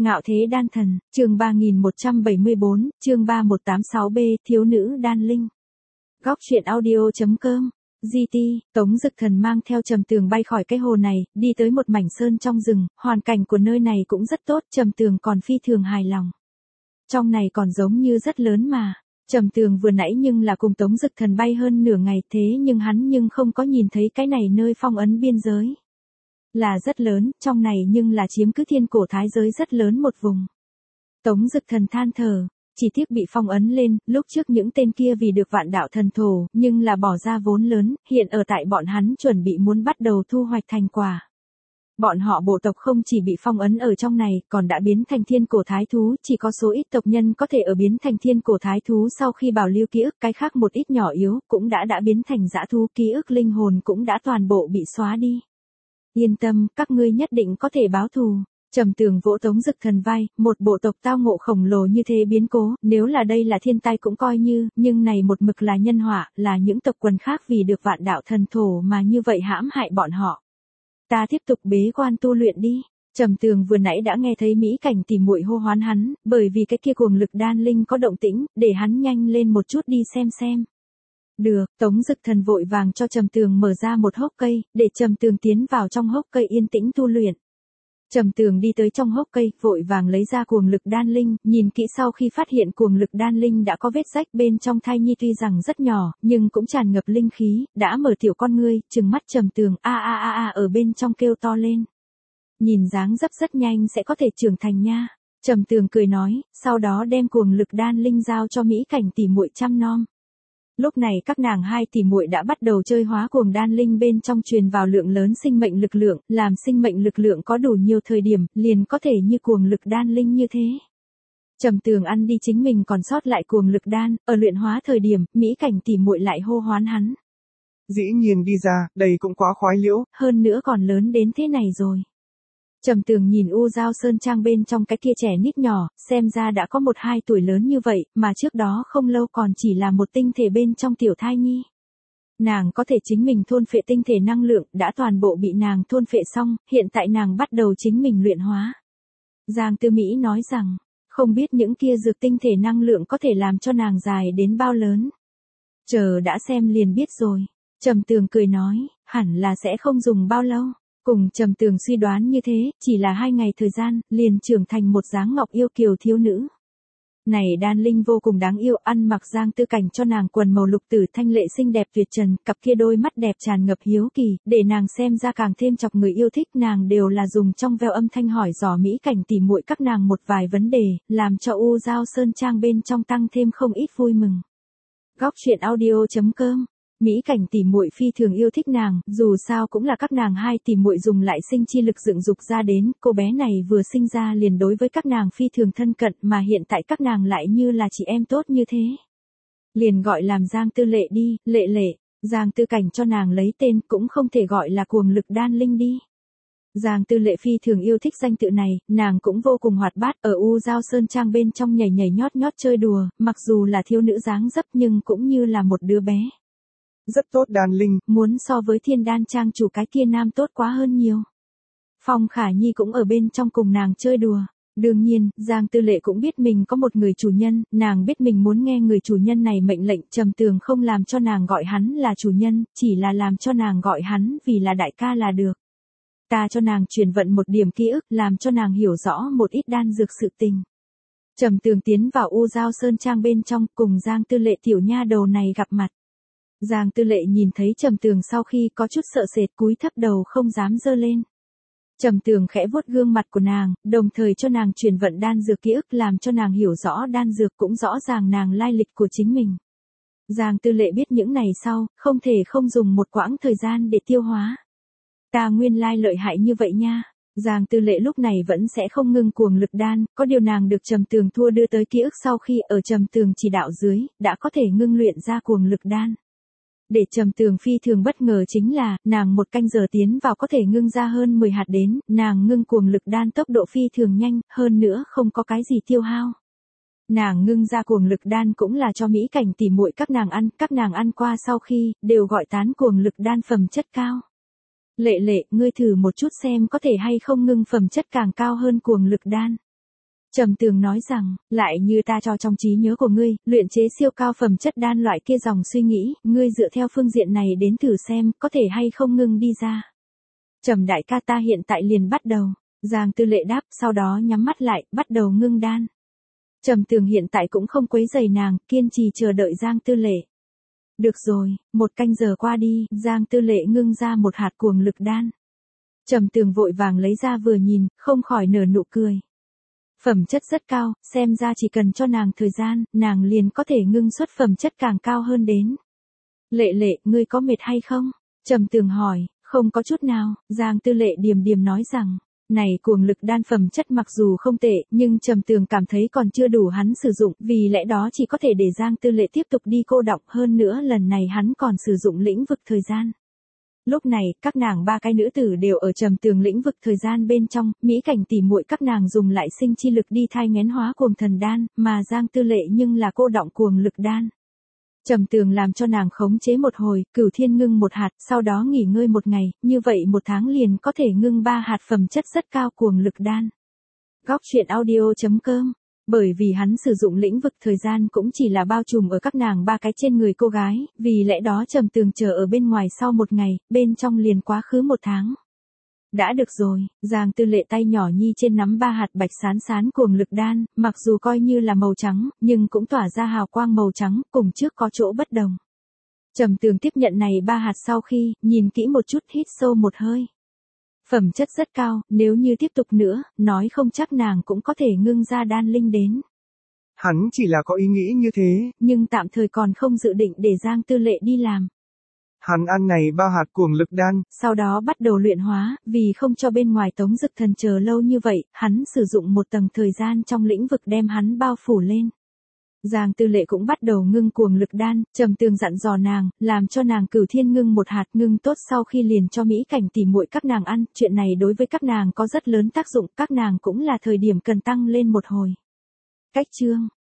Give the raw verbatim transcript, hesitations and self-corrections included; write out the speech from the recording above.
Ngạo thế đan thần, chương ba nghìn một trăm bảy mươi bốn, chương ba một tám sáu B, thiếu nữ đan linh. Góc truyện audio chấm com. giê tê, Tống Dực Thần mang theo Trầm Tường bay khỏi cái hồ này, đi tới một mảnh sơn trong rừng, hoàn cảnh của nơi này cũng rất tốt, Trầm Tường còn phi thường hài lòng. Trong này còn giống như rất lớn mà. Trầm Tường vừa nãy nhưng là cùng Tống Dực Thần bay hơn nửa ngày, thế nhưng hắn nhưng không có nhìn thấy cái này nơi phong ấn biên giới. Là rất lớn, trong này nhưng là chiếm cứ thiên cổ thái giới rất lớn một vùng. Tống Dực Thần than thở, chỉ tiếc bị phong ấn lên, lúc trước những tên kia vì được vạn đạo thần thổ, nhưng là bỏ ra vốn lớn, hiện ở tại bọn hắn chuẩn bị muốn bắt đầu thu hoạch thành quả. Bọn họ bộ tộc không chỉ bị phong ấn ở trong này, còn đã biến thành thiên cổ thái thú, chỉ có số ít tộc nhân có thể ở biến thành thiên cổ thái thú sau khi bảo lưu ký ức, cái khác một ít nhỏ yếu, cũng đã đã biến thành dã thú, ký ức linh hồn cũng đã toàn bộ bị xóa đi. Yên tâm, các ngươi nhất định có thể báo thù. Trầm Tường vỗ Tống Dực Thần vai, một bộ tộc tao ngộ khổng lồ như thế biến cố, nếu là đây là thiên tai cũng coi như, nhưng này một mực là nhân họa, là những tộc quần khác vì được vạn đạo thần thổ mà như vậy hãm hại bọn họ. Ta tiếp tục bế quan tu luyện đi. Trầm Tường vừa nãy đã nghe thấy mỹ cảnh tỉ muội hô hoán hắn, bởi vì cái kia cuồng lực đan linh có động tĩnh, để hắn nhanh lên một chút đi xem xem. Được, Tống Dực Thần vội vàng cho Trầm Tường mở ra một hốc cây, để Trầm Tường tiến vào trong hốc cây yên tĩnh tu luyện. Trầm Tường đi tới trong hốc cây, vội vàng lấy ra cuồng lực đan linh, nhìn kỹ sau khi phát hiện cuồng lực đan linh đã có vết rách bên trong thai nhi tuy rằng rất nhỏ, nhưng cũng tràn ngập linh khí, đã mở tiểu con ngươi, trừng mắt Trầm Tường a a a a ở bên trong kêu to lên. Nhìn dáng dấp rất nhanh sẽ có thể trưởng thành nha. Trầm Tường cười nói, sau đó đem cuồng lực đan linh giao cho mỹ cảnh tỉ muội chăm nom. Lúc này các nàng hai tỷ muội đã bắt đầu chơi hóa cuồng đan linh bên trong truyền vào lượng lớn sinh mệnh lực lượng, làm sinh mệnh lực lượng có đủ nhiều thời điểm, liền có thể như cuồng lực đan linh như thế. Trầm Tường ăn đi chính mình còn sót lại cuồng lực đan, ở luyện hóa thời điểm, mỹ cảnh tỷ muội lại hô hoán hắn. Dĩ nhiên đi ra, đây cũng quá khoái liễu. Hơn nữa còn lớn đến thế này rồi. Trầm Tường nhìn U Giao Sơn Trang bên trong cái kia trẻ nít nhỏ, xem ra đã có một hai tuổi lớn như vậy, mà trước đó không lâu còn chỉ là một tinh thể bên trong tiểu thai nhi. Nàng có thể chính mình thôn phệ tinh thể năng lượng, đã toàn bộ bị nàng thôn phệ xong, hiện tại nàng bắt đầu chính mình luyện hóa. Giang Tư Mỹ nói rằng, không biết những kia dược tinh thể năng lượng có thể làm cho nàng dài đến bao lớn. Chờ đã xem liền biết rồi. Trầm Tường cười nói, hẳn là sẽ không dùng bao lâu. Cùng Trầm Tường suy đoán như thế, chỉ là hai ngày thời gian, liền trưởng thành một dáng ngọc yêu kiều thiếu nữ. Này đan linh vô cùng đáng yêu, ăn mặc Giang Tư Cảnh cho nàng quần màu lục tử thanh lệ xinh đẹp tuyệt trần, cặp kia đôi mắt đẹp tràn ngập hiếu kỳ, để nàng xem ra càng thêm chọc người yêu thích, nàng đều là dùng trong veo âm thanh hỏi dò mỹ cảnh tỉ muội các nàng một vài vấn đề, làm cho U Giao Sơn Trang bên trong tăng thêm không ít vui mừng. Góc truyện audio chấm com. Mỹ cảnh tỉ muội phi thường yêu thích nàng, dù sao cũng là các nàng hai tỉ muội dùng lại sinh chi lực dựng dục ra đến, cô bé này vừa sinh ra liền đối với các nàng phi thường thân cận, mà hiện tại các nàng lại như là chị em tốt như thế. Liền gọi làm Giang Tư Lệ đi, Lệ Lệ, Giang Tư Cảnh cho nàng lấy tên, cũng không thể gọi là cuồng lực đan linh đi. Giang Tư Lệ phi thường yêu thích danh tự này, nàng cũng vô cùng hoạt bát, ở U Giao Sơn Trang bên trong nhảy nhảy nhót nhót chơi đùa, mặc dù là thiếu nữ dáng dấp nhưng cũng như là một đứa bé. Rất tốt đan linh, muốn so với Thiên Đan Trang chủ cái kia nam tốt quá hơn nhiều. Phong Khả Nhi cũng ở bên trong cùng nàng chơi đùa. Đương nhiên, Giang Tư Lệ cũng biết mình có một người chủ nhân, nàng biết mình muốn nghe người chủ nhân này mệnh lệnh, Trầm Tường không làm cho nàng gọi hắn là chủ nhân, chỉ là làm cho nàng gọi hắn vì là đại ca là được. Ta cho nàng truyền vận một điểm ký ức, làm cho nàng hiểu rõ một ít đan dược sự tình. Trầm Tường tiến vào U Giao Sơn Trang bên trong, cùng Giang Tư Lệ tiểu nha đầu này gặp mặt. Giang Tư Lệ nhìn thấy Trầm Tường sau khi có chút sợ sệt, cúi thấp đầu không dám giơ lên. Trầm Tường khẽ vuốt gương mặt của nàng, đồng thời cho nàng truyền vận đan dược ký ức, làm cho nàng hiểu rõ đan dược, cũng rõ ràng nàng lai lịch của chính mình. Giang Tư Lệ biết những này sau, không thể không dùng một quãng thời gian để tiêu hóa. Ta nguyên lai lợi hại như vậy nha. Giang Tư Lệ lúc này vẫn sẽ không ngưng cuồng lực đan, có điều nàng được Trầm Tường thua đưa tới ký ức sau khi ở Trầm Tường chỉ đạo dưới, đã có thể ngưng luyện ra cuồng lực đan. Để Trầm Tường phi thường bất ngờ chính là, nàng một canh giờ tiến vào có thể ngưng ra hơn mười hạt đến, nàng ngưng cuồng lực đan tốc độ phi thường nhanh, hơn nữa không có cái gì tiêu hao. Nàng ngưng ra cuồng lực đan cũng là cho mỹ cảnh tỉ muội các nàng ăn, các nàng ăn qua sau khi, đều gọi tán cuồng lực đan phẩm chất cao. Lệ Lệ, ngươi thử một chút xem có thể hay không ngưng phẩm chất càng cao hơn cuồng lực đan. Trầm Tường nói rằng, lại như ta cho trong trí nhớ của ngươi, luyện chế siêu cao phẩm chất đan loại kia dòng suy nghĩ, ngươi dựa theo phương diện này đến thử xem, có thể hay không ngưng đi ra. Trầm đại ca ta hiện tại liền bắt đầu. Giang Tư Lệ đáp, sau đó nhắm mắt lại, bắt đầu ngưng đan. Trầm Tường hiện tại cũng không quấy rầy nàng, kiên trì chờ đợi Giang Tư Lệ. Được rồi, một canh giờ qua đi, Giang Tư Lệ ngưng ra một hạt cuồng lực đan. Trầm Tường vội vàng lấy ra vừa nhìn, không khỏi nở nụ cười. Phẩm chất rất cao, xem ra chỉ cần cho nàng thời gian, nàng liền có thể ngưng xuất phẩm chất càng cao hơn đến. Lệ Lệ, ngươi có mệt hay không? Trầm Tường hỏi, không có chút nào, Giang Tư Lệ điềm điềm nói rằng, này cuồng lực đan phẩm chất mặc dù không tệ, nhưng Trầm Tường cảm thấy còn chưa đủ hắn sử dụng, vì lẽ đó chỉ có thể để Giang Tư Lệ tiếp tục đi cô đọng, hơn nữa lần này hắn còn sử dụng lĩnh vực thời gian. Lúc này, các nàng ba cái nữ tử đều ở Trầm Tường lĩnh vực thời gian bên trong, mỹ cảnh tỉ muội các nàng dùng lại sinh chi lực đi thai nghén hóa cuồng thần đan, mà Giang Tư Lệ nhưng là cô đọng cuồng lực đan. Trầm Tường làm cho nàng khống chế một hồi, cửu thiên ngưng một hạt, sau đó nghỉ ngơi một ngày, như vậy một tháng liền có thể ngưng ba hạt phẩm chất rất cao cuồng lực đan. Góc truyện audio chấm com. Bởi vì hắn sử dụng lĩnh vực thời gian cũng chỉ là bao trùm ở các nàng ba cái trên người cô gái, vì lẽ đó Trầm Tường chờ ở bên ngoài sau một ngày, bên trong liền quá khứ một tháng. Đã được rồi, Giang Tư Lệ tay nhỏ nhi trên nắm ba hạt bạch sán sán cuồng lực đan, mặc dù coi như là màu trắng, nhưng cũng tỏa ra hào quang màu trắng, cùng trước có chỗ bất đồng. Trầm Tường tiếp nhận này ba hạt sau khi, nhìn kỹ một chút, hít sâu một hơi. Phẩm chất rất cao, nếu như tiếp tục nữa, nói không chắc nàng cũng có thể ngưng ra đan linh đến. Hắn chỉ là có ý nghĩ như thế, nhưng tạm thời còn không dự định để Giang Tư Lệ đi làm. Hắn ăn này ba hạt cuồng lực đan, sau đó bắt đầu luyện hóa, vì không cho bên ngoài Tống Dực Thần chờ lâu như vậy, hắn sử dụng một tầng thời gian trong lĩnh vực đem hắn bao phủ lên. Giang Tư Lệ cũng bắt đầu ngưng cuồng lực đan, Trầm Tường dặn dò nàng, làm cho nàng cửu thiên ngưng một hạt ngưng tốt sau khi liền cho mỹ cảnh tỉ muội các nàng ăn, chuyện này đối với các nàng có rất lớn tác dụng, các nàng cũng là thời điểm cần tăng lên một hồi. Cách chương